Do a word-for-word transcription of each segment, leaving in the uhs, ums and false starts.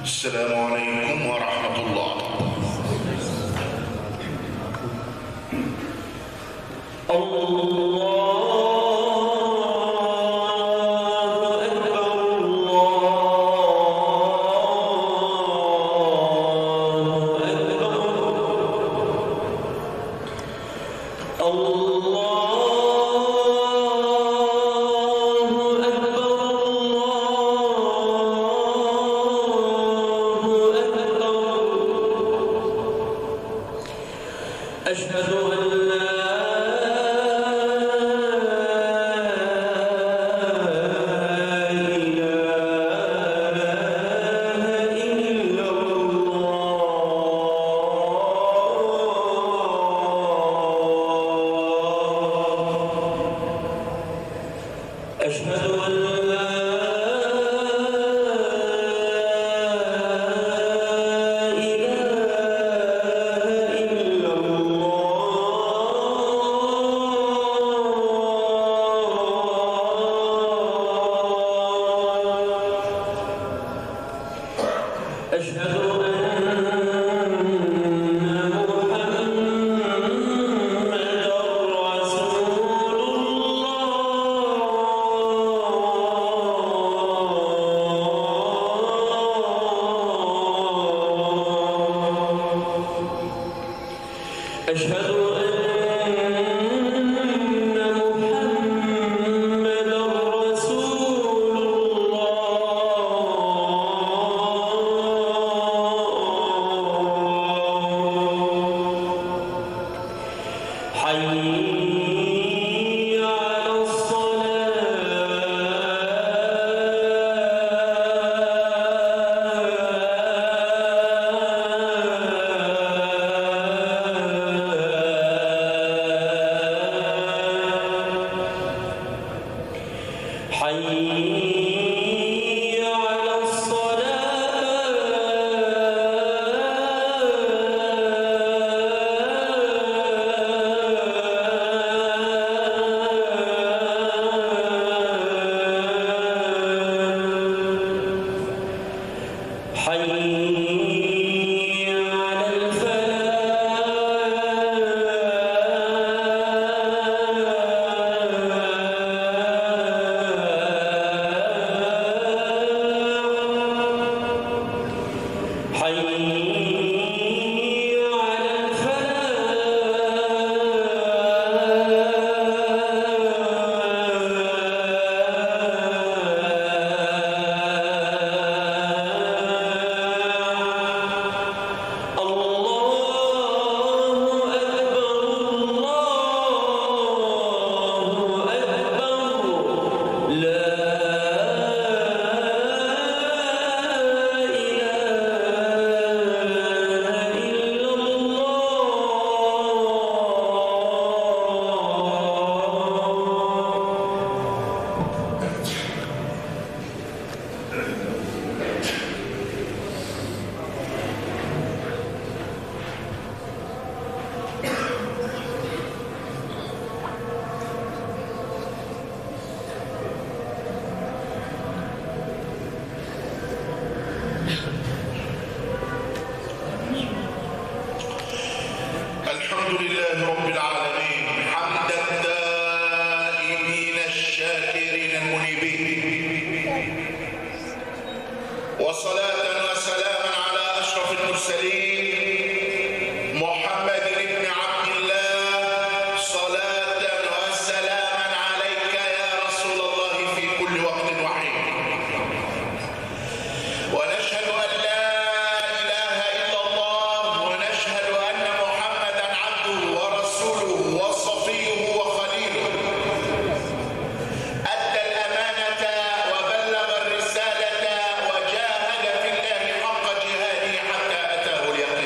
السلام عليكم ورحمة الله. الله وجاهد في الله حق جهاده حتى أتاه اليقين.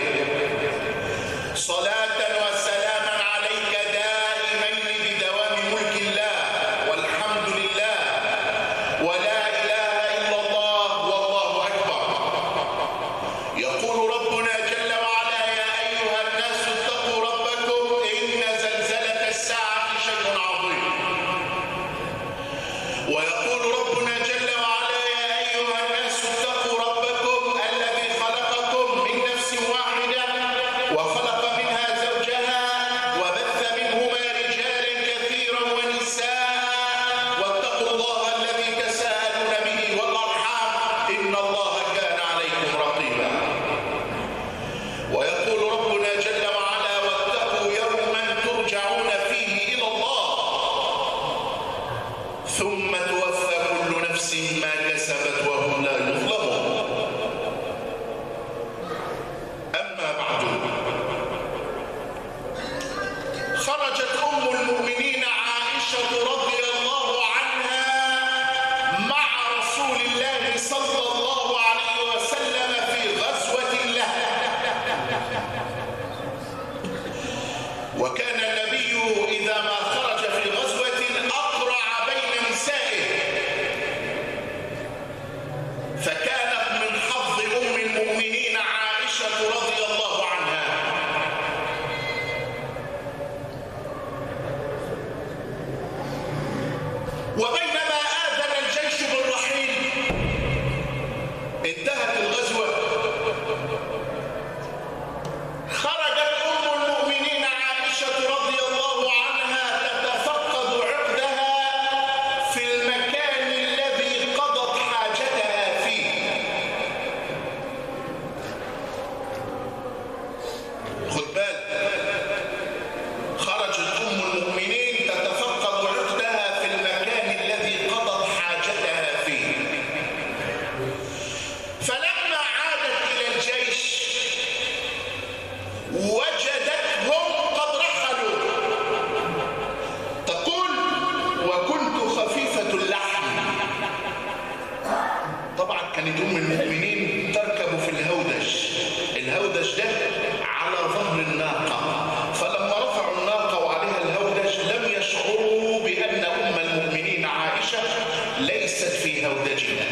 المؤمنين تركب في الهودج. الهودج ده على ظهر الناقة، فلما رفعوا الناقة وعليها الهودج لم يشعروا بأن أم المؤمنين عائشة ليست في هودجها.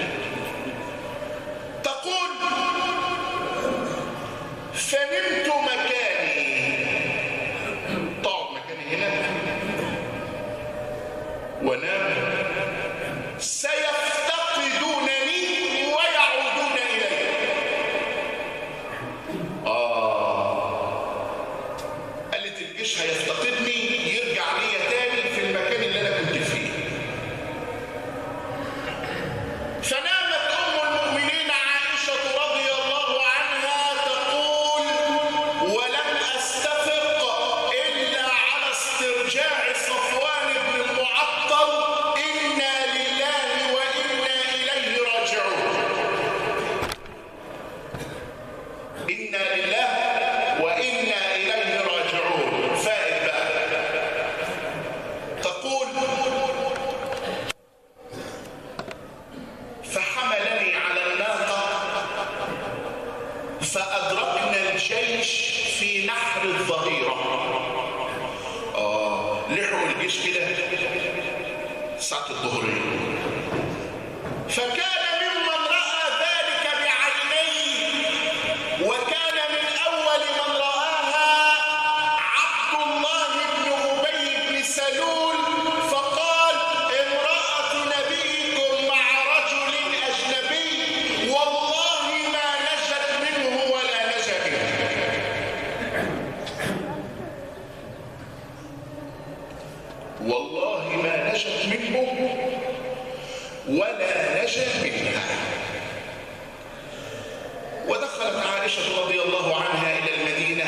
تقول: فنمت مكاني، طعب مكاني هنا ونام، سيفتقدونني ويعودون إلي. آه قالت الجيش هيفتقدني، يرجع لي تاني في المكان اللي أنا كنت فيه. فنامت أم المؤمنين عائشة رضي الله عنها تقول: ولم أستفق إلا على استرجاع صفوان بن المعطل: إنا لله وإنا إليه راجعون. إنا لله وإنا إليه راجعون. فائد بقى. تقول: فحملني على الناقة فأدركنا الجيش في نحر الظهيرة. آه لحقوا الجيش كده ساعة الظهرية. فكان ممن رأى ذلك بعينيه، وكان من أول من رآها عبد الله بن أبي بن سلول، فقال: امرأة نبيكم مع رجل أجنبي، والله ما نجت منه ولا نجا منه. والله ما نجت منه ولا نجا منها. ودخلت عائشة رضي الله عنها إلى المدينة،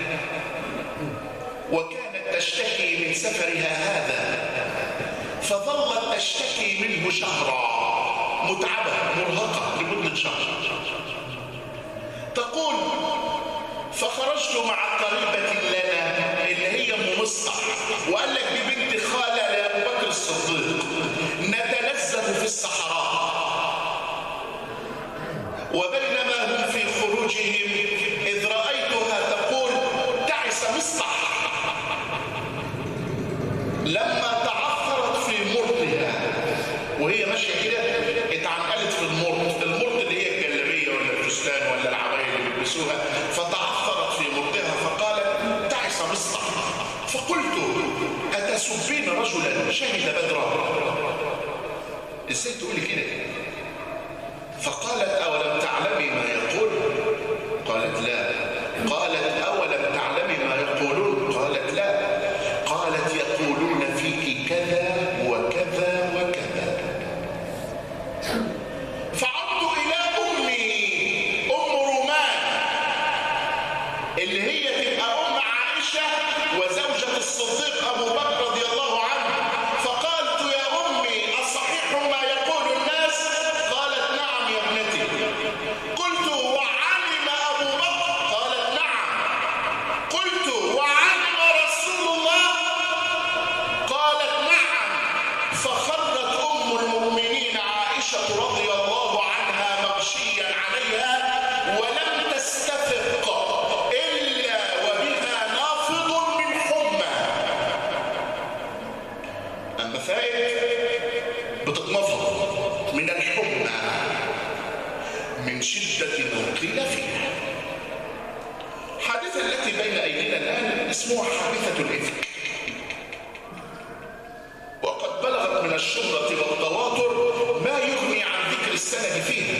وكانت تشتكي من سفرها هذا، فظلت تشتكي منه شهرا، متعبة مرهقة لمدة شهر. تقول: فخرجت مع قريبة لنا اللي هي ام مصطح، وقال لك دي بنت خالة لأبو بكر الصديق، نتنزه في الصحراء، وبينما هم في خروجهم إذ رأيتها تقول: تعس مصطح لما تعثرت في مرتها، وهي ماشية كده اتعنقلت في المرت. المرت اللي هي الجلابية ولا الفستان ولا العباية اللي بيلبسوها، فتعثرت في مرتها فقالت: تعس مصطح. فقلت: أتسبين رجلا شهد بدرا؟ ازاي تقولي كده؟ فقالت: أولم تعلمي ما يقول؟ قالت: لا. قالت: أولم تعلمي ما يقولون؟ قالت: لا. قالت: يقولون فيك كذا وكذا وكذا. فعدت إلى أمي أم رومان اللي هي تبقى أم عائشة وزوجة الصديق أبو بكر رضي الله عنه، فقالت: يا أمي أصحيح ما يقول الناس؟ قالت: نعم يا ابنتي. قلت: وعلم أبو بكر؟ قالت: نعم. قلت: وعلم رسول الله؟ قالت: نعم. فخرت أم المؤمنين عائشة رضي الله عنها مغشيا عليها، ولم تستفق إلا وبها نافض من حمى. أما فائد بتتنفض من الحمى من شدة ما قيل فيها. الحادثة التي بين أيدينا الآن اسمها حادثة الإفك، وقد بلغت من الشهرة والتواتر ما يغني عن ذكر السند فيها،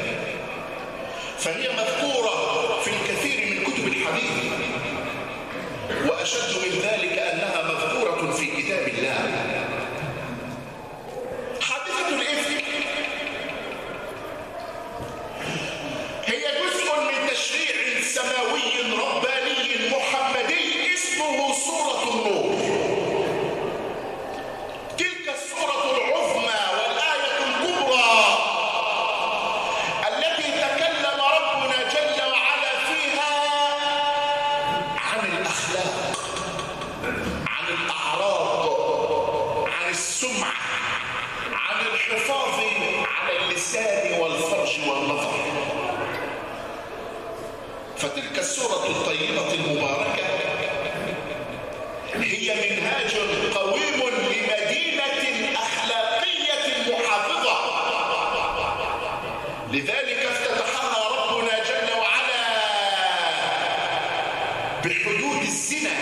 فهي مذكورة في الكثير من كتب الحديث، وأشد من ذلك أنها مذكورة في كتاب الله. حادثة الإفك هي جزء من تشريع سماوي رباني محمدي اسمه سورة النور. تلك السورة العظمى والآية الكبرى التي تكلم ربنا جل وعلا فيها عن الأخلاق، عن الأعراض، فتلك السورة الطيبة المباركة هي منهاج قويم لمدينة أخلاقية محافظة. لذلك افتتحها ربنا جل وعلا بحدود الزنا،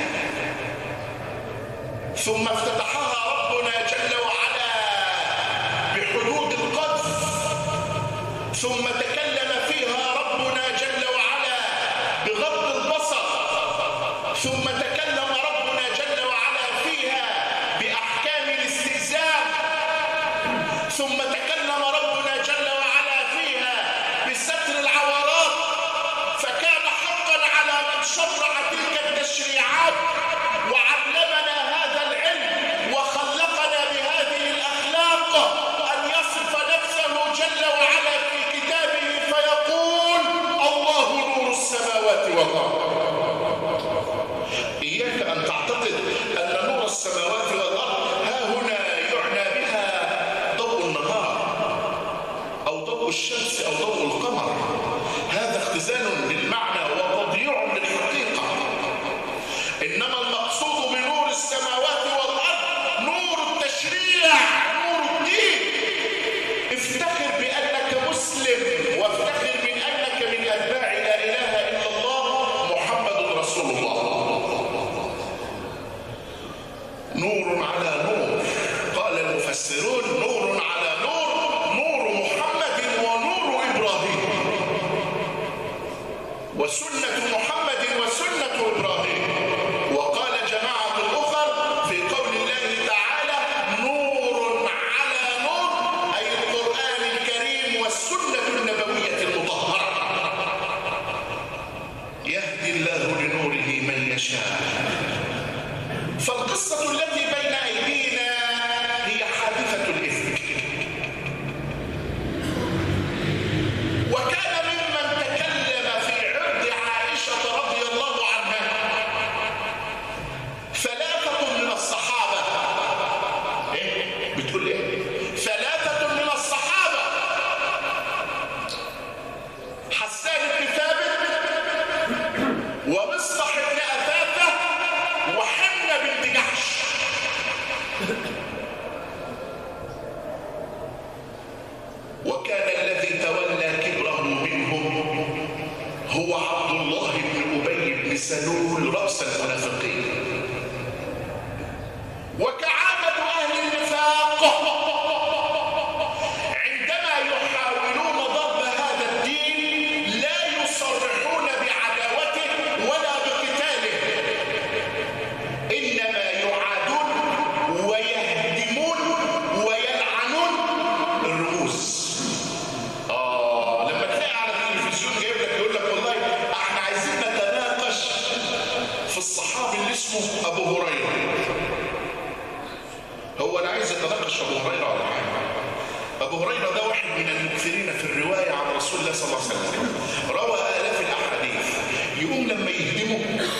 ثم افتتحها ربنا جل وعلا بحدود القذف، ثم تكلم فيها ربنا جل وعلا بغض البصر، ثم تكلم ربنا جل وعلا فيها بأحكام الاستئذان، ثم تكلم ربنا جل وعلا فيها بستر العورات. فكان حقا على من شرع تلك التشريعات وعلمنا هذا العلم وخلقنا بهذه الأخلاق أن يصف نفسه جل وعلا في كتابه فيقول: الله نور السماوات والأرض. إياك أن تعتقد أن نور السماوات والأرض ها هنا يعنى بها ضوء النهار أو ضوء الشمس أو ضوء القمر. هذا اختزال للمعنى وتضييع للحقيقة. إنما المقصود بنور السماوات والأرض نور التشريع، نور الدين. افتخر بأنك مسلم، وافتخر من أنك من أتباع لا إله إلا الله محمد رسول الله. نور على نور، قال المفسرون: نور على نور، نور محمد ونور إبراهيم، وسنة محمد وسنة إبراهيم. وقال جماعة أخر في قول الله تعالى: نور على نور، أي القرآن الكريم والسنة النبوية المطهرة. يهدي الله لنوره من يشاء. فالقصة التي بين أيدينا هي حادثة الإفك. وكان ممن تكلم في عرض عائشة رضي الله عنها ثلاثة من الصحابة. إيه؟ بتقول إيه؟ ثلاثة من الصحابة: حسان بن ثابت، ومصطح بن أثاثة، وحمنا بنت جحش. وكان الذي تولى كبره منهم هو عبد الله بن أبي بن سلول رأس المنافقين. وكعادة أهل النفاق عندما يحاولون ضرب هذا الدين لا يصرحون بعداوته ولا بقتاله، إنما يعادون ويهدمون ويلعنون الرؤوس. آه لما تلاقي على التلفزيون جايب لك يقول لك: والله احنا عايزين نتناقش في الصحابي اللي اسمه أبو هريرة. هو أنا عايز أتناقش في أبو هريرة ولا حاجة؟ أبو هريرة ده واحد من المكثرين في الرواية عن رسول الله صلى الله عليه وسلم، روى آلاف الأحاديث. يقوم لما يهدمه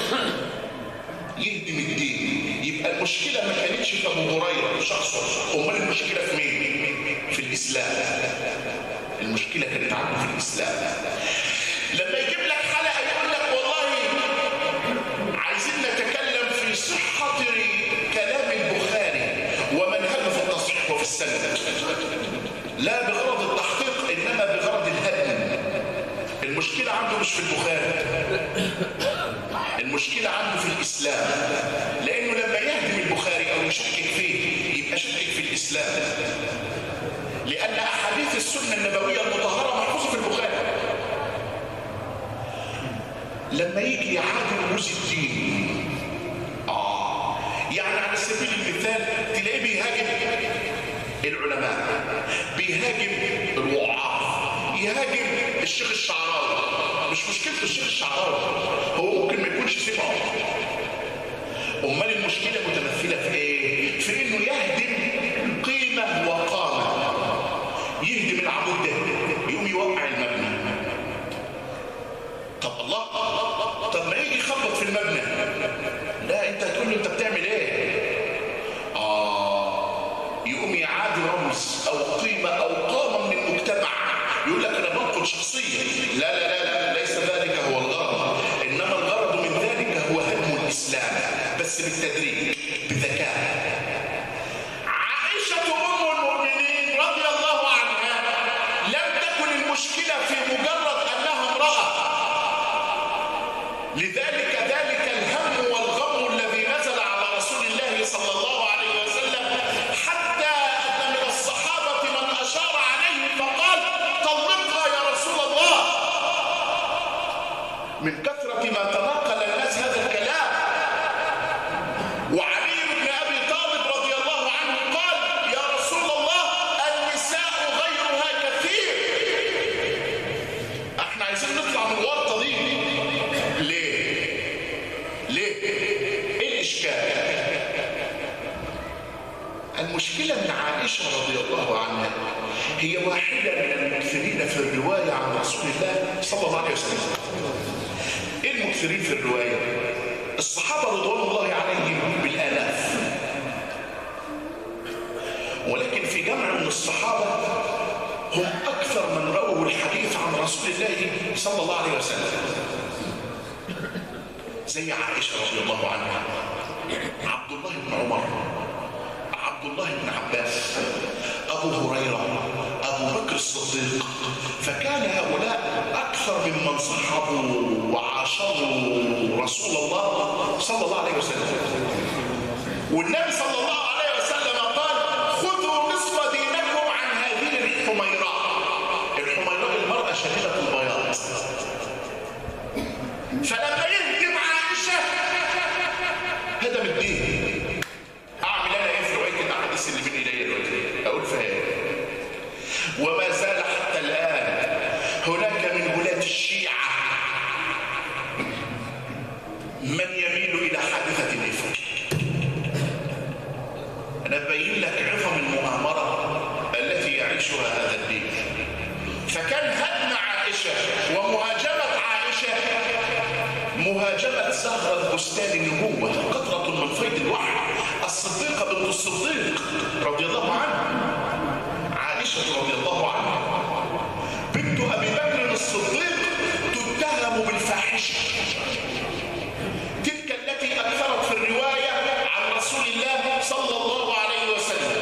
يهدم الدين. يبقى المشكلة ما كانتش في أبو هريرة شخصه، أمال المشكلة في مين؟ في الإسلام. المشكلة كانت عنده في الإسلام. لما يجيب لك حلقة يقول لك: والله عايزين نتكلم في صحة كلام البخاري ومنهجه في التصحيح وفي السند، لا بغرض التحقيق إنما بغرض الهدم. المشكلة عنده مش في البخاري، المشكلة عنده في الإسلام. لأنه لما يهدم البخاري أو يشكك فيه يبقى شكك في الإسلام، لأن أحاديث السنة النبوية المطهرة محفوظة في البخاري. لما يجي يعادل رموز الدين، آه يعني على سبيل المثال تلاقيه بيهاجم العلماء، بيهاجم الوعاظ، يهاجم الشيخ الشعراوي. مش مشكلته الشيخ الشعراوي، هو ممكن ما يكونش سمعه. امال المشكله متمثله في ايه؟ في انه يهدم قيمه وقامه. يهدم العمود ده يقوم يوقع المبنى. طب الله، طب ما يجي يخبط في المبنى، لا انت هتقول له انت بتعمل ايه؟ اه يقوم يعادي رمز او قيمه او قامه من المجتمع، يقول لك انا بنقل شخصيه. لا لا لا لا، ليس ذلك هو الغرض. بالتدريج بذكاء. عائشة أم المؤمنين رضي الله عنها لم تكن المشكلة في مجرد أنها امرأة، لذلك ذلك الهم والغم الذي نزل على رسول الله صلى الله عليه وسلم، حتى أن من الصحابة من أشار عليه فقال طلقها يا رسول الله، من كثرة ما تناقل الناس هذا الكلام. وعلي بن أبي طالب رضي الله عنه قال يا رسول الله النساء غيرها كثير. احنا عايزين نطلع من الورطة دي. ليه؟ ليه؟ ايه الإشكال؟ المشكلة ان عائشة رضي الله عنها هي واحدة من المكثرين في الرواية عن رسول الله صلى الله عليه وسلم. ايه المكثرين في الرواية؟ الصحابة رضوان الله عليهم بالآلاف، ولكن في جمع من الصحابة هم أكثر من رووا الحديث عن رسول الله صلى الله عليه وسلم، زي عائشة رضي الله عنها، عبد الله بن عمر، عبد الله بن عباس، أبو هريرة، أبو بكر الصديق. فكان هؤلاء أكثر ممن صحبوا وعاشروا رسول الله صلى الله عليه وسلم. والنبي صلى الله عليه وسلم قال خذوا نصف دينكم عن هذه الحميراء. الحميراء المرأة شديدة البياض. فلما يهدم عائشة هدم الدين. أعمل أنا إيه في رواية الأحاديث اللي بين إلي دلوقتي؟ أقول فيها إيه؟ وما زال حتى الآن هناك من ولاة الشيعة من يميل إلى حادثة الإفك. أنا أبين لك عظم المؤامرة التي يعيشها هذا الدين. فكان هدم عائشة ومهاجمة عائشة مهاجمة زهرة بستان النبوة، قطرة من فيض الوحي، الصديقة بنت الصديق رضي الله عنها، عائشة رضي الله عنها بنت أبي بكر الصديق، تتهم بالفاحشة، تلك التي أكثرت في الرواية عن رسول الله صلى الله عليه وسلم.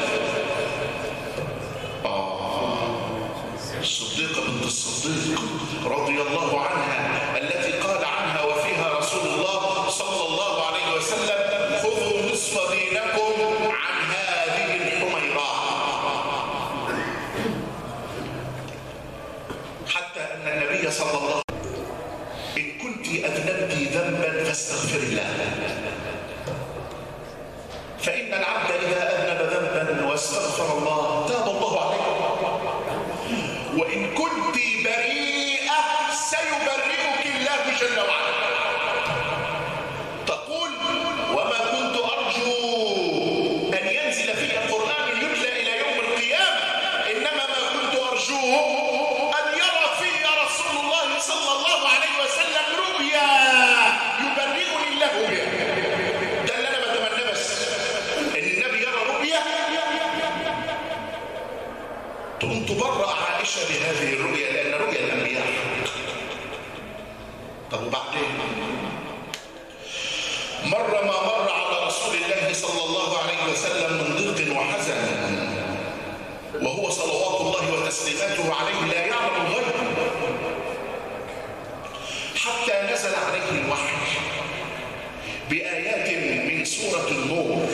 آه الصديقة بنت الصديق رضي الله عنها التي قال عنها وفيها رسول الله صلى الله عليه وسلم خذوا نصف دينكم عن هذه الحميراء. حتى أن النبي صلى الله عليه وسلم إن كنت أذنبت ذنبا فاستغفر الله، فإن العبد إذا أذنب ذنبا واستغفر الله تاب الله عليه. وإن كنت بريئة سيبرئك الله جل وعلا. تقول وما كنت أرجو أن ينزل في القرآن يتلى إلى يوم القيامة، إنما ما كنت أرجوه أن يرى في رسول الله صلى الله عليه وسلم رؤيا يبرئني الله بها. ده اللي أنا بتمنى، بس إن النبي يرى رؤيا تقوم تبرأ عائشة بهذه الرؤيا، لأن رؤيا الأنبياء. طب وبعدين مر ما مر على رسول الله صلى الله عليه وسلم من ضيق وحزن، وهو صلوات الله وتسليماته عليه لا يعلم الغيب، حتى نزل عليه الوحي بآيات من سورة النور.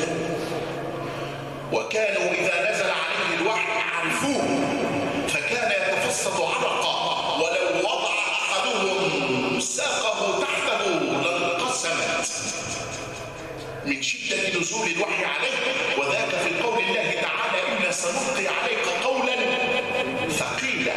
وكانوا إذا نزل عليه الوحي عرفوه، فكان يتفسد عرقا، ولو وضع أحدهم ساقه تحته لانقسمت من شدة نزول الوحي عليه. وذاك في قول الله تعالى إنا سنلقي عليك قولا ثقيلا.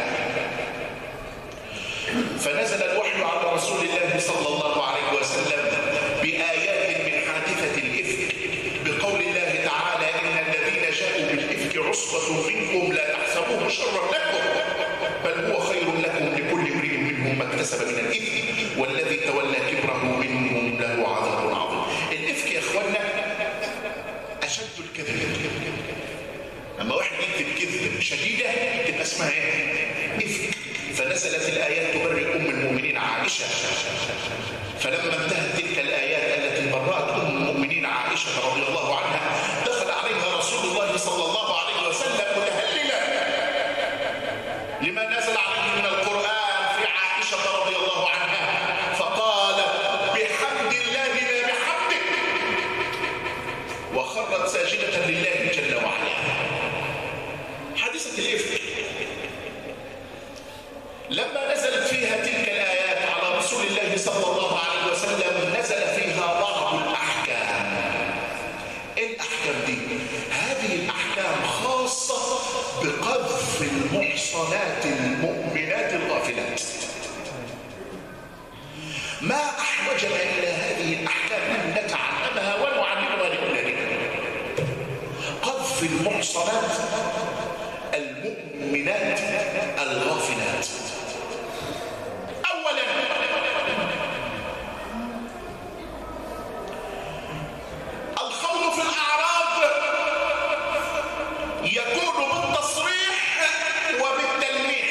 فنزل الوحي على رسول الله صلى الله عليه وسلم بآيات من حادثة الإفك، بقول الله تعالى إن الذين جاءوا بالإفك عصبة منكم لا تحسبوه شرا لكم بل هو خير لكم لكل امرئ منهم ما اكتسب من الإثم والذي تولى كبره منهم له عذاب عظيم. الإفك يا إخوانا أشد الكذب. لما واحد يكذب كذب شديدة تبقى اسمها إيه؟ إفك. فنزلت الآيات تبرئ أم المؤمنين عائشة. فلما انتهت تلك الآيات التي برأت أم المؤمنين عائشة لما نزلت فيها تلك الآيات على رسول الله صلى الله عليه وسلم نزل فيها بعض الأحكام. إيه الأحكام دي؟ هذه الأحكام خاصة بقذف المحصنات المؤمنات الغافلات. ما أحوجنا إلى هذه الأحكام أن نتعلمها ونعلمها لأولادنا. قذف المحصنات المؤمنات الغافلات. أولا الخوض في الأعراض يكون بالتصريح وبالتلميح.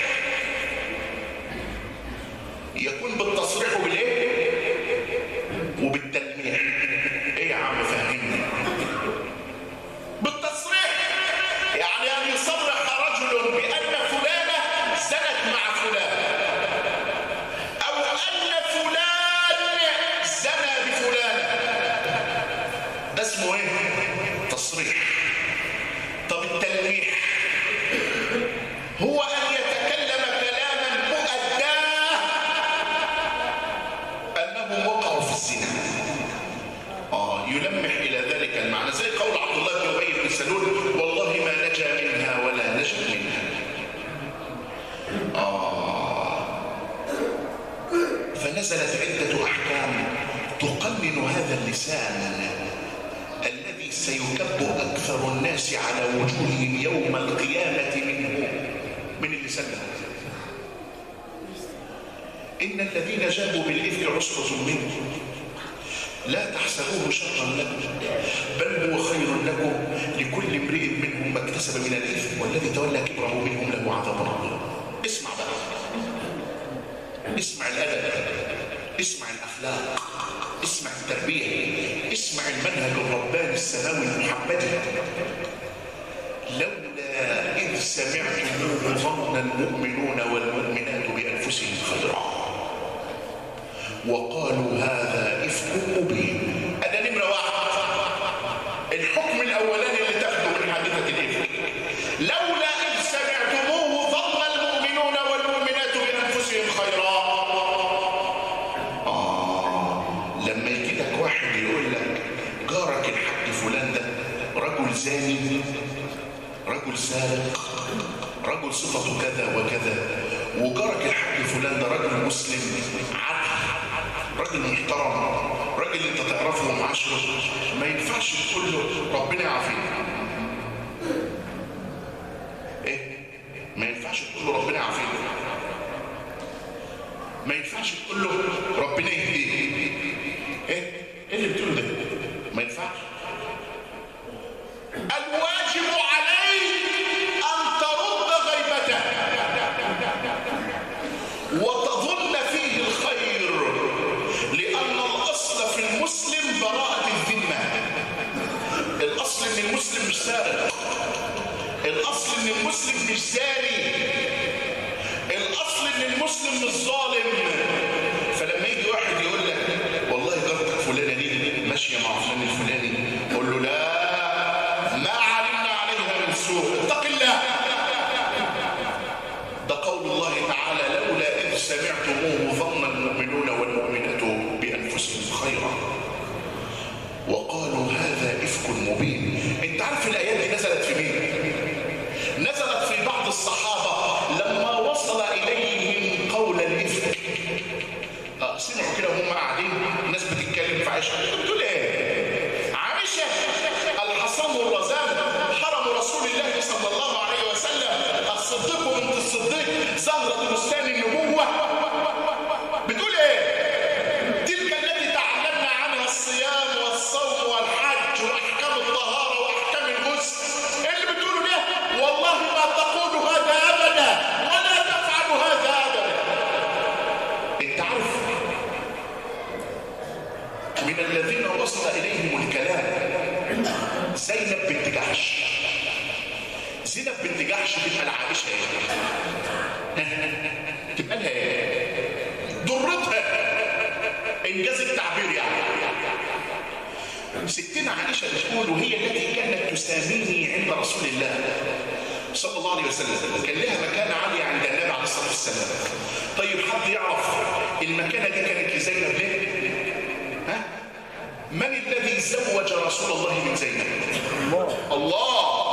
يكون بالتصريح وبالايه؟ وبالتلميح. ايه يا عم فهمني؟ بالتصريح يعني ان يصرح رجل بان فلانه زنت مع فلان، او ان فلان زنى بفلانه. ده اسمه ايه؟ تصريح. طب التلميح هو ان يتكلم كلاما مؤداه انهم وقعوا في الزنا. اه يلمح الى ذلك المعنى، زي قول عبد الله بن ابي بن سلول: والله ما نجا منها ولا نجا منها. اه فنزلت عده احكام تقنن هذا اللسان الذي سيكب اكثر الناس على وجوههم يوم القيامه منه، من اللسان ده. إن الذين جاءوا بالإفك عصبة منكم لا تحسبوه شرا لكم بل هو خير لكم لكل امرئ منهم ما اكتسب من الإثم والذي تولى كبره منهم له عذاب عظيم. اسمع بقى، اسمع الأدب، اسمع الأخلاق، اسمع التربية، اسمع المنهج الرباني السماوي المحمدي. لولا إذ سمعتموه ظن المؤمنون والمؤمنات بأنفسهم خيرا وقالوا هذا إفك مبين. أنا نمرة واحد الحكم الأولاني اللي تاخده من حادثة الإفك: لولا إذ سمعتموه ظن المؤمنون والمؤمنات بأنفسهم خيرا. آه لما يجي لك واحد يقول لك جارك الحاج فلان ده رجل زاني، رجل سارق، رجل صفته كذا وكذا، وجارك الحاج فلان ده رجل مسلم عدل، راجل محترم، راجل انت تعرفه ومعاشره، ما ينفعش تقول له ربنا يعافيك. ايه؟ ما ينفعش تقول له ربنا يعافيك. ما ينفعش تقول له ربنا يهديك. ايه؟ ايه اللي بتقوله ده؟ ما ينفعش. الواجب عليك أن ترد غيبته وتظن فيه الخير، لأن الأصل في المسلم براءة الذمة. الأصل إن المسلم مش سارق، الأصل إن المسلم مش زاني، الأصل إن المسلم مش ظالم. فلما يجي واحد يقول لك والله جارتك فلانة دي ماشية مع فلان الفلاني، قول له لا، ما علمنا عليها من سوء، اتق الله. ده قول الله تعالى: لولا إذ سمعتموه ظن المؤمنون والمؤمنات بأنفسهم خيرا وقالوا هذا إفك مبين. انت عارف الآيات دي نزلت في مين؟ نزلت في بعض الصحابة لما وصل إليهم قول الإفك. اه سمعوا كده وهم قاعدين الناس بتتكلم في عائشة، بتقول ايه؟ عائشة الحصان والرزان حرم رسول الله صلى الله عليه وسلم الصديق بنت الصديق زهرة بستان النبوة. بتقول ايه؟ تلك التي تعلمنا عنها الصيام والصوم والحج واحكام الطهارة واحكام الغسل. اللي بتقوله ده والله ما تقول هذا ابدا ولا تفعل هذا ابدا. انت عارف من الذين وصل اليهم الكلام زينب بنت جحش. زينب بنت جحش تبقى لعائشة ايه؟ تبقى لها ايه؟ ضرتها، انجاز التعبير يعني. ستنا عائشة بتقول وهي التي كانت تساميني عند رسول الله صلى الله عليه وسلم، كان لها مكانة عالية عند النبي الصلاة والسلام. طيب حد يعرف المكانة دي كانت لزينب ليه؟ ها؟ من الذي زوج رسول الله من زينب؟ الله. الله.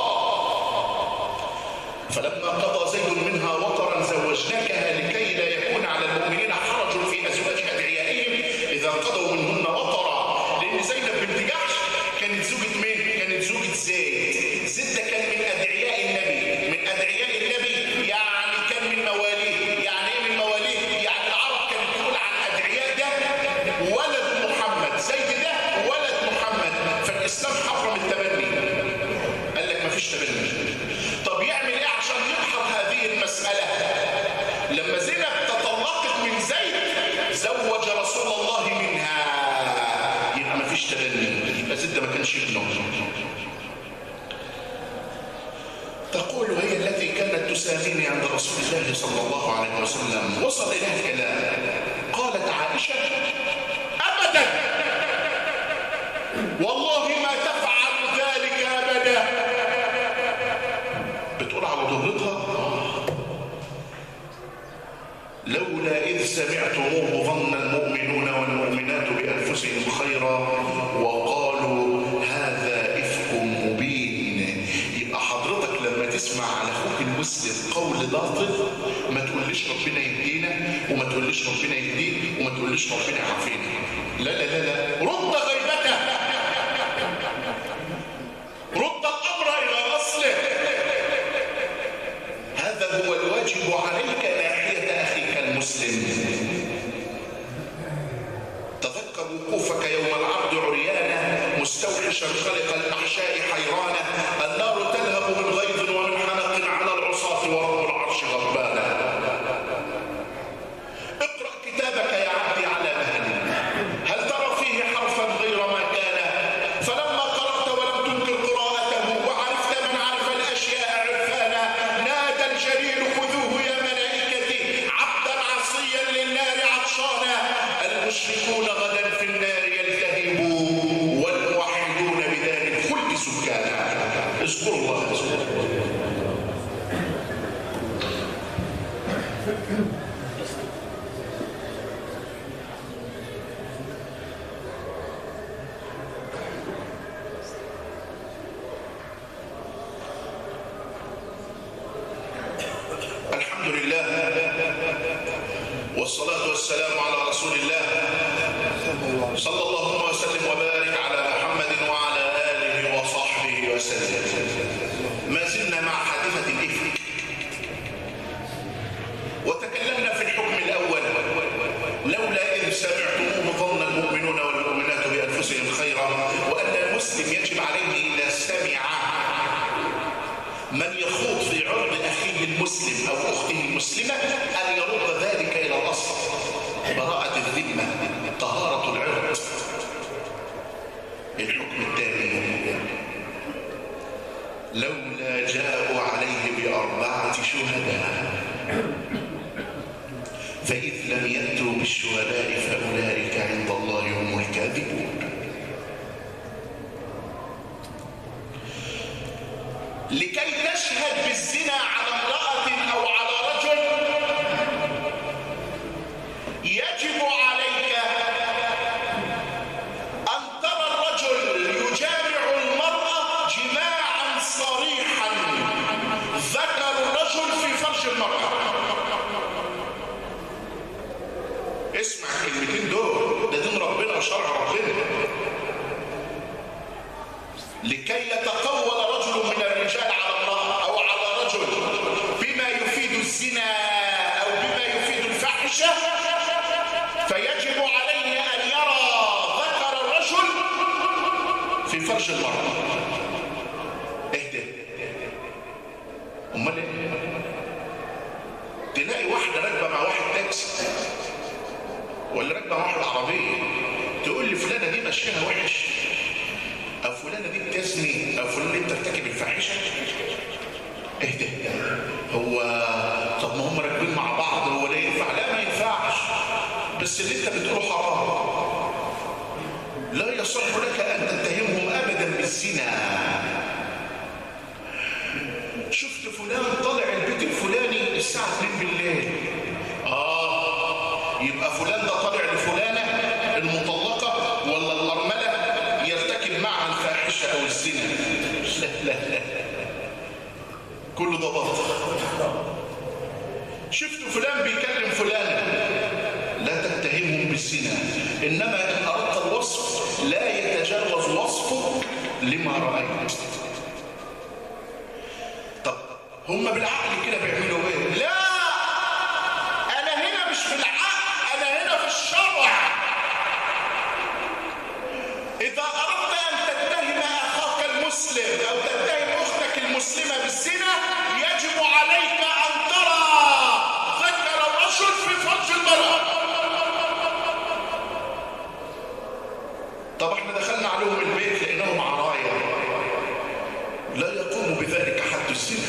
فلما قضى زيد منها وطرا زوجناكها لكي لا يكون على المؤمنين حرج في أزواج أدعيائهم إذا قضوا منهن وطرا. لأن زينب بنت جحش كانت زوجة مين؟ كانت زوجة زيد. زيد ده كان من أدعياء النبي، من أدعياء النبي يعني كان من مواليه. يعني إيه من مواليه؟ يعني العرب كانت تقول عن أدعياء ده ولد محمد، زيد ده ولد محمد. فالإسلام حرم التبني، قال لك ما فيش تبني. طب يعمل إيه عشان يدحض هذه المسألة؟ لما زينب تطلقت من زيد زوج رسول الله منها، يبقى ما فيش تبني، يبقى زيد ما كانش ابنه. تقول هي التي كانت تساميني عند رسول الله صلى الله عليه وسلم. وصل إليها الكلام، قالت عائشة أبدا والله ما تفعل ذلك أبدا. بتقول على ضرتها لولا إذ سمعتموه ظن المؤمنون والمؤمنات بأنفسهم خيرا وقالوا هذا إفك مبين. يبقى حضرتك لما تسمع على أخوك المسلم قول باطل ما تقوليش ربنا يهدينا وما تقوليش ربنا يهديه وما تقوليش ربنا يعافينا. لا لا لا لا، رد غيبته، رد الأمر إلى أصله. هذا هو الواجب عليك ناحية أخيك المسلم. تذكر وقوفك يوم العرض عريانا مستوحشا خلق الأحشاء حيرانا، النار تلهب من غيظ ومن حنق على العصاة ورب العرش غضبانا. اقرأ كتابك يا عبدي على مهل، هل ترى فيه حرفا غير ما كان؟ فلما قرأت ولم تنكر قراءته وعرفت من عرف الأشياء عرفانا، نادى الجليل خذوه يا ملائكتي عبدا عصيا للنار عطشانا. المشركون غدا في النار يلتهبون والموحدون بدار الخلد سكانا. اذكروا الله. الحمد لله والصلاة والسلام على رسول الله صلى الله وسلم وبارك على محمد وعلى آله وصحبه وسلم. ما زلنا مع حادثة الإفك، وتكلمنا في الحكم الأول لولا إذ سمعتموه ظن المؤمنون والمؤمنات بأنفسهم خيرا، وأن المسلم يجب عليه إذا سمع من يخوض في عرض أخيه المسلم أو أخته المسلمة أن يرد ذلك إلى الأصل، براءة الذمة، طهارة العرض. الحكم الثاني لولا جاءوا عليه بأربعة شهداء فإذ لم يأتوا بالشهداء فأولئك عند الله هم الكاذبون. لكي تشهد بالزنا على امرأة أو على رجل يجب عليك أن ترى الرجل يجامع المرأة جماعا صريحا، ذكر الرجل في فرج المرأة. اسمع الكلمتين دول، ده دين ربنا وشرع ربنا. لكي يتقول رجل من الرجال على امرأة أو على رجل بما يفيد الزنا أو بما يفيد الفحشة، فيجب عليه أن يرى ذكر الرجل في فرج المرأة. اهدى. أمال إيه؟ تلاقي واحدة راكبة مع واحد تاكسي ولا راكبة مع واحد عربية، تقول لي فلانة دي ماشيها وحش، أو فلانة دي بتزني، أو فلانة دي بترتكب الفاحشة. اهدى. هو طب ما هم راكبين مع بعض، هو لا ينفع؟ لا ما ينفعش، بس اللي انت بتقوله حرام. لا يصح لك أن تتهمهم أبدا بالزنا. شفت فلان طالع البيت الفلاني الساعة اتنين بالليل، يبقى فلان ده طالع لفلانة المطلقة ولا الأرملة يرتكب معها الفاحشة أو الزنا. لا لا لا، كل ده باطل. شفتوا فلان بيكلم فلانة، لا تتهمهم بالزنا، إنما إن أردت الوصف لا يتجاوز وصفك لما رأيت. طب هم بالعقل كده بيعملوا ايه؟ لا، انا هنا مش في العقل، انا هنا في الشرع. اذا اردت ان تتهم اخاك المسلم او تتهم اختك المسلمه بالزنا يجب عليك ان ترى ذكر الرجل في فرج المراه. طب احنا دخلنا عليهم البيت لقيناهم عرايا، لا يقوم بذلك حد الزنا.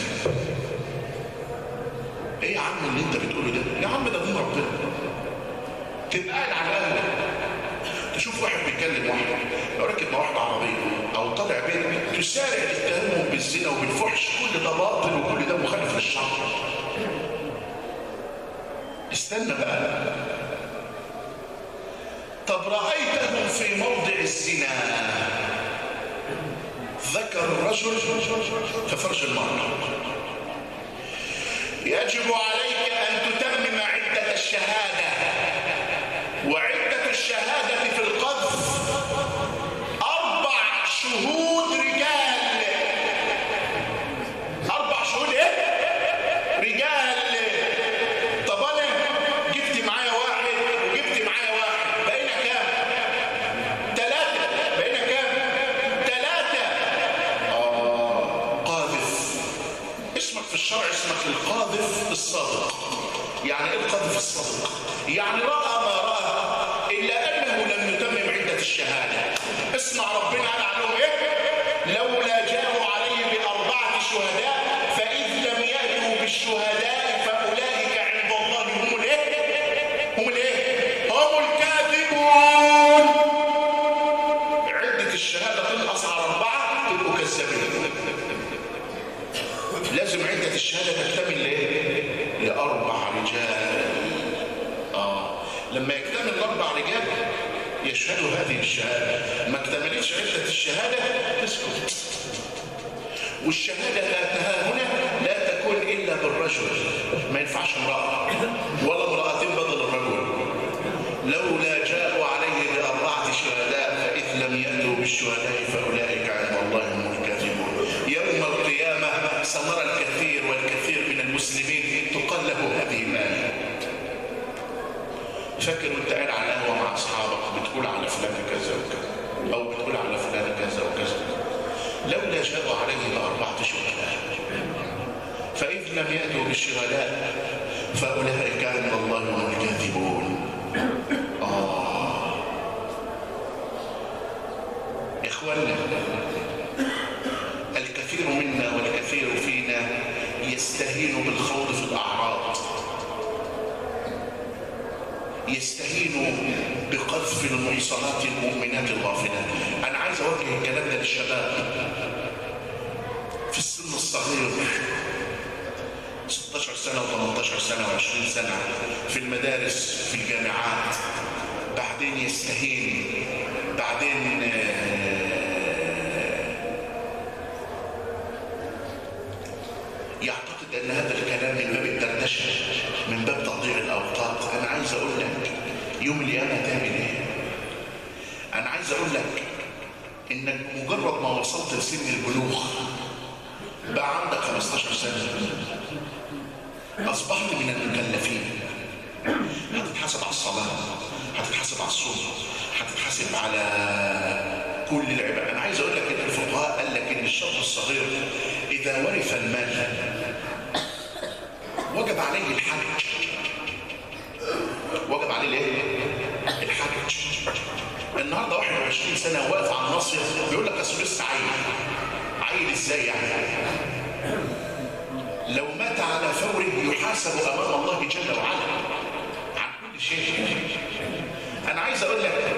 ايه يا عم اللي انت بتقوله ده؟ يا عم ده دين ربنا. تبقى قاعد على القهوه تشوف واحد بيكلم واحد، لو راكب مع واحد عربيه او طالع بيت تسارع تتهمهم بالزنا وبالفحش، كل ده باطل وكل ده مخالف للشرع. استنى بقى. طب رايتهم في موضع الزنا، ذكر الرجل كفرج المرأة، يجب عليك أن تتمم عدة الشهادة. وعدة الشهادة في القذف أربع شهود رجال. أربع شهود إيه؟ رجال. طب أنا جبت معايا واحد وجبت معايا واحد، بقينا كام؟ ثلاثة. بقينا كام؟ ثلاثة. آه قاذف. اسمك في الشرع اسمك القاذف الصادق. يعني ايه القاذف الصادق؟ يعني رأى ما رأى إلا أنه لم يتمم عدة الشهادة. اسمع ربنا قال عنهم إيه؟ لولا جاءوا عليه بأربعة شهداء فإذ لم يأتوا بالشهداء فأولئك عند الله هم الإيه؟ هم الإيه؟ هم الكاذبون. عدة الشهادة تنقص على أربعة تبقوا كذابين. لازم عدة الشهادة تكتمل لإيه؟ لأربع رجال. آه لما يكتمل الأربع رجال يشهدوا هذه الشهادة. ما اكتملتش عدة الشهادة تسكت. والشهادة ذاتها هنا لا تكون إلا بالرجل، ما ينفعش امرأة ولا امرأتين بدل الرجل. لولا جاءوا عليه بأربعة شهداء فإذ لم يأتوا بالشهداء فأولئك عند الله هم الكاذبون. يوم القيامة سنرى الكثير والكثير من المسلمين تقال له هذه الآية. فاكر وانت قاعد على القهوة مع أصحابك بتقول على فلان كذا وكذا أو بتقول على فلان كذا وكذا، لولا جاءوا عليه بأربعة شهداء فإذ لم يأتوا بالشهداء فأولئك عند الله هم الكاذبون. آه إخواننا، الكثير منا والكثير فينا يستهين بالخوض في الأعراض، يستهين بقذف المحصنات المؤمنات الغافلات. أنا عايز أوجه الكلام ده للشباب في السن الصغير، ستة عشر سنة وثمانية عشر سنة وعشرين سنة، في المدارس في الجامعات، بعدين يستهين، بعدين يعتقد أن هذا الكلام من باب الدردشة، من باب تضييع الأوقات. أنا عايز أقول لك يوم القيامة تعمل إيه؟ أنا عايز أقول لك إنك مجرد ما وصلت لسن البلوغ بقى عندك خمسة عشر سنة، أصبحت من المكلفين. هتتحاسب على الصلاة، هتتحاسب على الصوم، هتتحاسب على كل العبادة. أنا عايز أقول لك إن الفقهاء قال لك إن الشاب الصغير إذا ورث المال وجب عليه الحج. وجب عليه ايه؟ الحج. النهارده واحد وعشرين سنة واقف على الناصية بيقول لك أصل لسه عيل. عيل إزاي يعني؟ لو مات على فوره يحاسب أمام الله جل وعلا عن كل شيء. أنا عايز أقول لك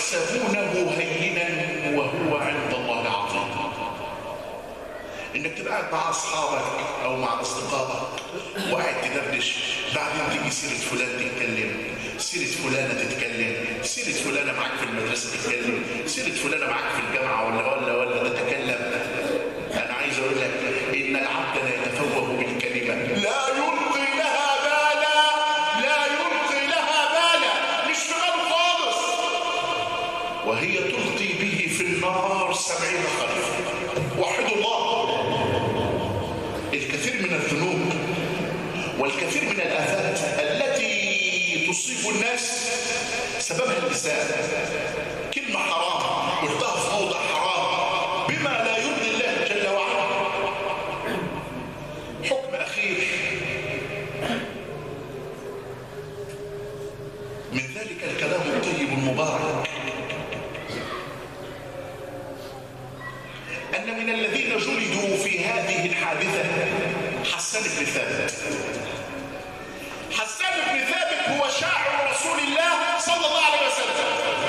وتحسبونه هينا وهو عند الله عظيم. إنك تبقى قاعد مع اصحابك او مع اصدقائك وقاعد تدردش، بعدين تيجي سيره فلان تتكلم، سيره فلانه تتكلم، سيره فلانه معاك في المدرسه تتكلم، سيره فلانه معاك في الجامعه ولا ولا ولا تتكلم. انا عايز اقول لك ان العبد لا يتفوه بالكلمه لا يلقي لها بالا، لا يلقي لها بالا، مش في باله خالص، وهي تلقي به في النار سبعين خريفا. وحدوا الله. الكثير من الذنوب والكثير من الآفات التي تصيب الناس سببها اللسان. كلمة حرام قلتها في موضع حرام بما لا يرضي الله جل وعلا. حكم أخير من ذلك الكلام الطيب المبارك أن من الذين جلدوا في هذه الحادثة حسان بن ثابت. حسان بن ثابت هو شاعر رسول الله صلى الله عليه وسلم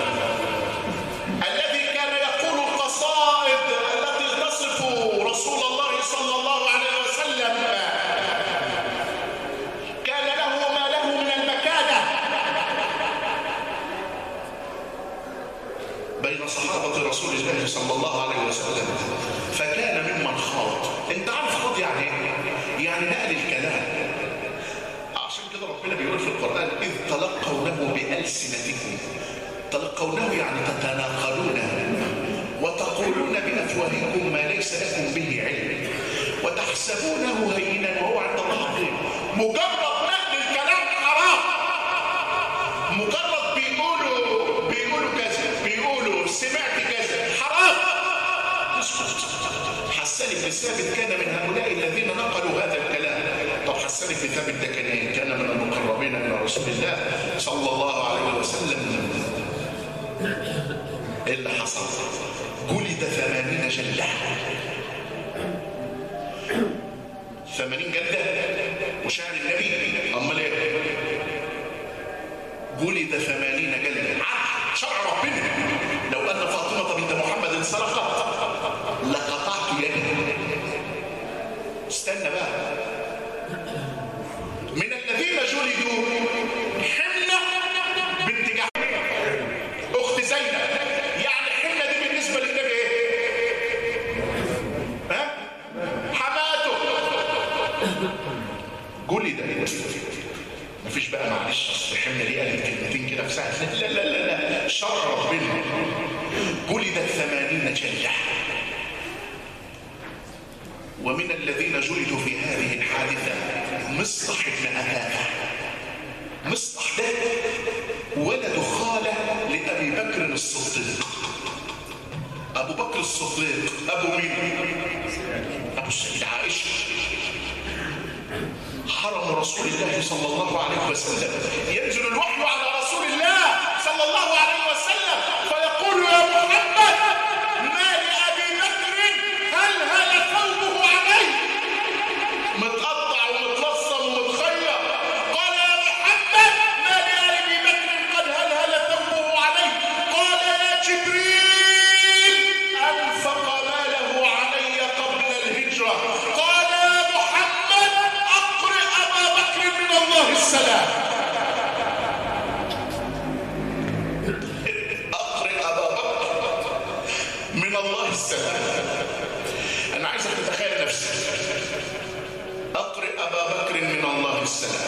الذي كان يقول القصائد التي تصف رسول الله صلى الله عليه وسلم. كان له ما له من المكانة بين صحابة رسول الله صلى الله عليه وسلم، فكان ممن خاض. انت عارف خاض يعني ايه؟ يعني نقل الكلام. عشان كده ربنا بيقول في القرآن إذ تلقونه بألسنتكم. تلقونه يعني تتناقلونه وتقولون بأفواهكم ما ليس لكم به علم وتحسبونه هينا وهو عند الله عظيم. مجرد نقل الكلام حرام. مجرد بيقولوا بيقولوا كذا، بيقولوا سمعت كذا، حرام. اسكت. حسان بن ثابت كان من هؤلاء الذين نقلوا هذا الكلام. طب حسان بن ثابت ده كان ايه؟ كان من المقربين الى رسول الله صلى الله عليه وسلم. ايه اللي حصل؟ جلد ثمانين جلده. ثمانين جلده وشعر النبي. امال ايه؟ جلد ثمانين جلده. شرع ربنا لو ان فاطمه بنت محمد سرقت لقطعت يده. استنى بقى. من الذين جلدوا حمنة بنت جحش اخت زينب. يعني حمنة دي بالنسبة للنبي ايه؟ ها؟ حماته. جلدت. مفيش بقى معلش اصل حمنة دي قالت كلمتين كده في ساعة. لا لا لا لا، شرع ربنا. جلدت ثمانين جلدة. ومن الذين جلدوا في هذه الحادثة مصطح بن أثاثة. مصطح ده ولد خالة لأبي بكر الصديق. أبو بكر الصديق أبو مين؟ أبو السيدة عائشة. حرم رسول الله صلى الله عليه وسلم ينزل الوحي على رسول الله صلى الله عليه وسلم فيقول يا محمد ما لأبي بكر هل هل ثوبه عليه؟ متقطع ومتلصم ومتخير. قال يا محمد ما لأبي بكر قد هل هل ثوبه عليه؟ قال يا جبريل أنفق ماله علي قبل الهجرة. قال يا محمد أقرئ أبا بكر من الله السلام. أقرئ أبا بكر من الله السلام. أنا عايزك تتخيل نفسك. أقرئ أبا بكر من الله السلام.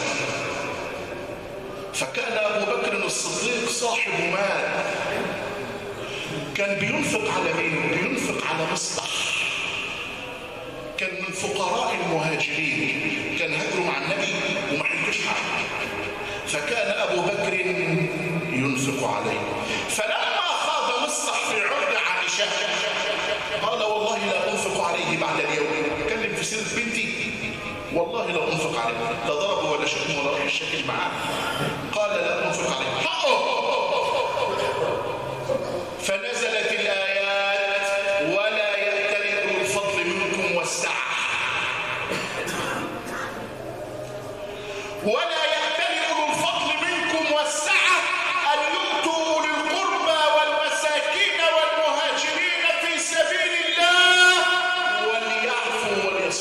فكان أبو بكر الصديق صاحب مال. كان بينفق على مين؟ بينفق على مصطح. كان من فقراء المهاجرين. كان هاجروا مع النبي وما عندوش حاجة. فكان أبو بكر ينفق عليه. فلما خاض مصطح في عرض عائشة قال والله لا أنفق عليه بعد اليوم. اتكلم في سيرة بنتي والله لا أنفق عليه. لا ضربه ولا شتم ولا راح الشكل معاه. قال لا أنفق عليه حقه. فنزلت الآيات ولا يأتل أولو الفضل منكم والسعة. ولا يأتل أولو الفضل منكم والسعة أن يؤتوا أولي القربى والمساكين والمهاجرين في سبيل الله وليعفوا وليصفحوا.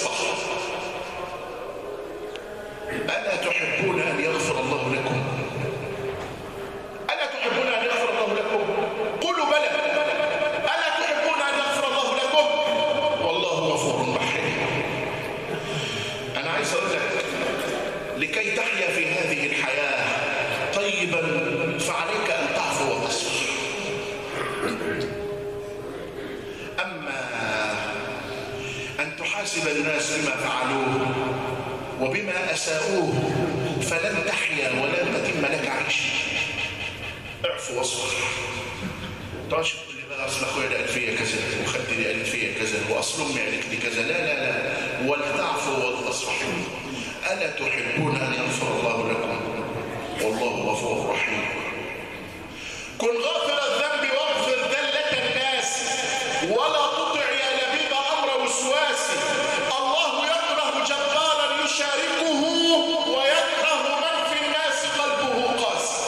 يحاسب الناس بما فعلوه وبما أساءوه فلن تحيا ولن تتم لك عيشا. اعفو واصفح. تعرفش تقول لي بقى اصل اخويا ده قال فيا كذا وخدت لي قال فيا كذا واصل امي قالت لي كذا. لا لا لا، ولتعفوا ولتصفحوا. الا تحبون ان يغفر الله لكم والله غفور رحيم. كن غافر الذنب واغفر ذلة الناس ولا تطع يا لبيب امر وسواسي. الله يكره جبارا يشاركه ويكره من في الناس قلبه قاسي.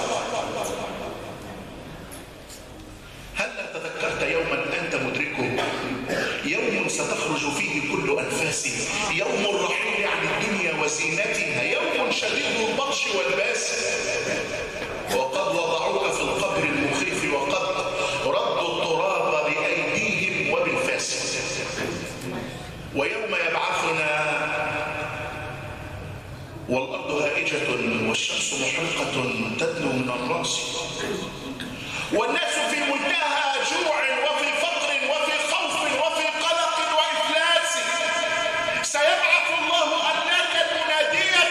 هل تذكرت يوما انت مدركه؟ يوم ستخرج فيه كل انفاس، يوم الرحيل عن الدنيا وزينتها، يوم شديد البطش والباس. وقد وضعوك في القبر المخيف وقد ردوا التراب بايديهم وبالفاس. ويوم يبعثنا والارض هائجه والشمس محرقه تدنو من الراس والناس في منتهى جوع وفي فقر وفي خوف وفي قلق وإفلاس. سيبعث الله أناكا منادية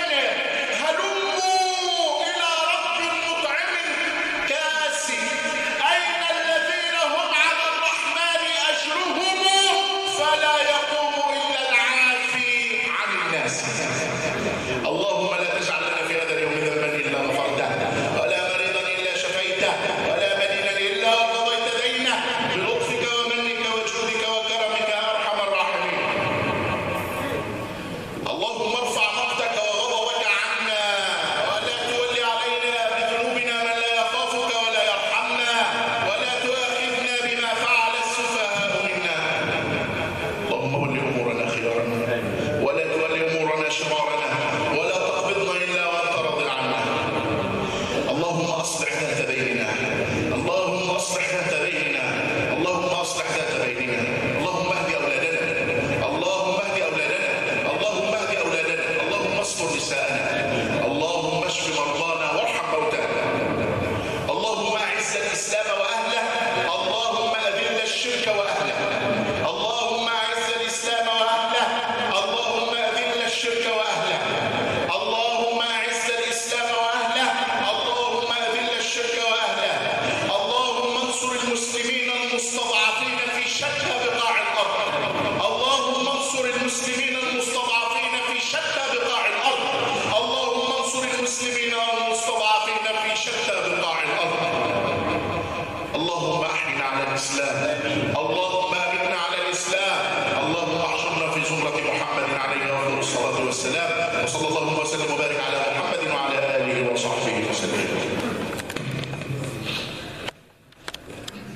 هلموا إلى رب مطعم كاسي. أين الذين هم على الرحمن أجرهم فلا يقوم إلا العافي عن الناس. اللهم لا تجعل لنا في هذا اليوم ذنبا إلا غفرته ولا مريضا إلا شفيته ولا مدينا إلا وقضيت دينه بلطفك ومنك وجودك وكرمك يا أرحم الراحمين. اللهم ارفع مقتك وغضبك عنا ولا تولي علينا بذنوبنا من لا يخافك ولا يرحمنا ولا تؤاخذنا بما فعل السفهاء منا. اللهم ول أمورنا خيارنا ولا تولي أمورنا شرارنا ولا تقبضنا إلا وأنت راض عنا. اللهم أصلح ذات بيننا، اللهم أصلح ذات بيننا، اللهم أصلح ذات بيننا. اللهم اهد أولادنا، اللهم اهد أولادنا، اللهم اهد أولادنا، اللهم استر نساءنا، اللهم اشف مرضانا وارحم موتانا. اللهم أعز الإسلام وأهله، اللهم أذل الشرك وأهله. اللهم أعز الإسلام وأهله، اللهم أذل الشرك وأهله. اللهم أعز الإسلام وأهله، اللهم أذل الشرك وأهله. اللهم انصر المسلمين المستضعفين في شتى بقاع الأرض. اللهم انصر المسلمين المستضعفين في شتى بقاع الأرض. اللهم انصر المسلمين المستضعفين في شتى بقاع الأرض. اللهم أحينا على الإسلام. اللهم